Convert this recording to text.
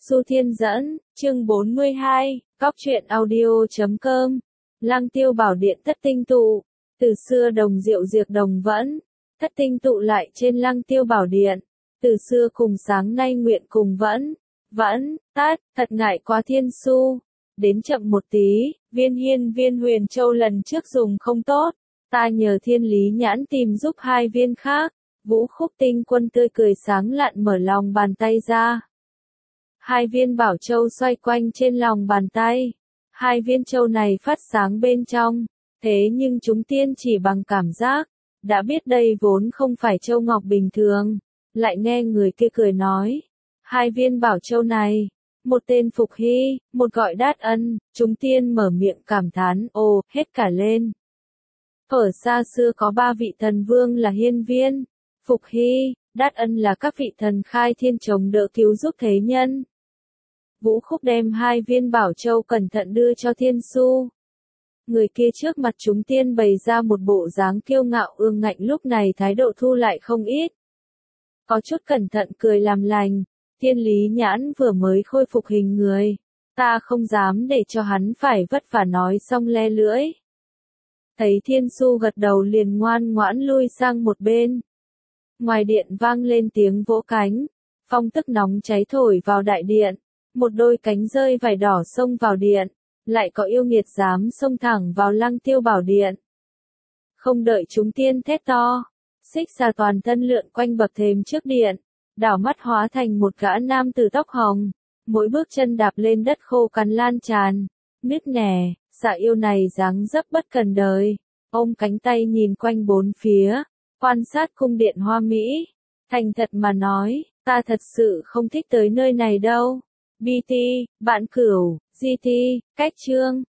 Du Thiên Dẫn, chương 42, Góc truyện audio.com. Lăng Tiêu Bảo Điện Thất Tinh Tụ. Từ xưa đồng diệu diệt đồng vẫn, thất tinh tụ lại trên Lăng Tiêu Bảo Điện. Từ xưa cùng sáng nay nguyện cùng vẫn, tát, thật ngại quá thiên su. Đến chậm một tí, viên hiên viên huyền châu lần trước dùng không tốt. Ta nhờ thiên lý nhãn tìm giúp hai viên khác. Vũ Khúc Tinh Quân tươi cười sáng lạn mở lòng bàn tay ra. Hai viên bảo châu xoay quanh trên lòng bàn tay. Hai viên châu này phát sáng bên trong. Thế nhưng chúng tiên chỉ bằng cảm giác. Đã biết đây vốn không phải châu ngọc bình thường. Lại nghe người kia cười nói. Hai viên bảo châu này. Một tên Phục Hy, một gọi Đát Ân. Chúng tiên mở miệng cảm thán ồ, hết cả lên. Ở xa xưa có ba vị thần vương là Hiên Viên, Phục Hy, Đát Ân là các vị thần khai thiên chống đỡ cứu giúp thế nhân. Vũ Khúc đem hai viên bảo châu cẩn thận đưa cho Thiên Su. Người kia trước mặt chúng tiên bày ra một bộ dáng kiêu ngạo ương ngạnh, lúc này thái độ thu lại không ít. Có chút cẩn thận cười làm lành, Thiên Lý Nhãn vừa mới khôi phục hình người. Ta không dám để cho hắn phải vất vả nói xong le lưỡi. Thấy Thiên Su gật đầu liền ngoan ngoãn lui sang một bên. Ngoài điện vang lên tiếng vỗ cánh, phong tức nóng cháy thổi vào đại điện, một đôi cánh rơi vải đỏ xông vào điện, lại có yêu nghiệt dám xông thẳng vào Lăng Tiêu Bảo Điện. Không đợi chúng tiên thét to, xích xà toàn thân lượn quanh bậc thềm trước điện, đảo mắt hóa thành một gã nam tử tóc hồng, mỗi bước chân đạp lên đất khô cằn lan tràn, nứt nẻ, xà yêu này dáng dấp bất cần đời, ôm cánh tay nhìn quanh bốn phía. Quan sát cung điện hoa mỹ, thành thật mà nói, ta thật sự không thích tới nơi này đâu. BT, bạn cửu, GT, cách chương.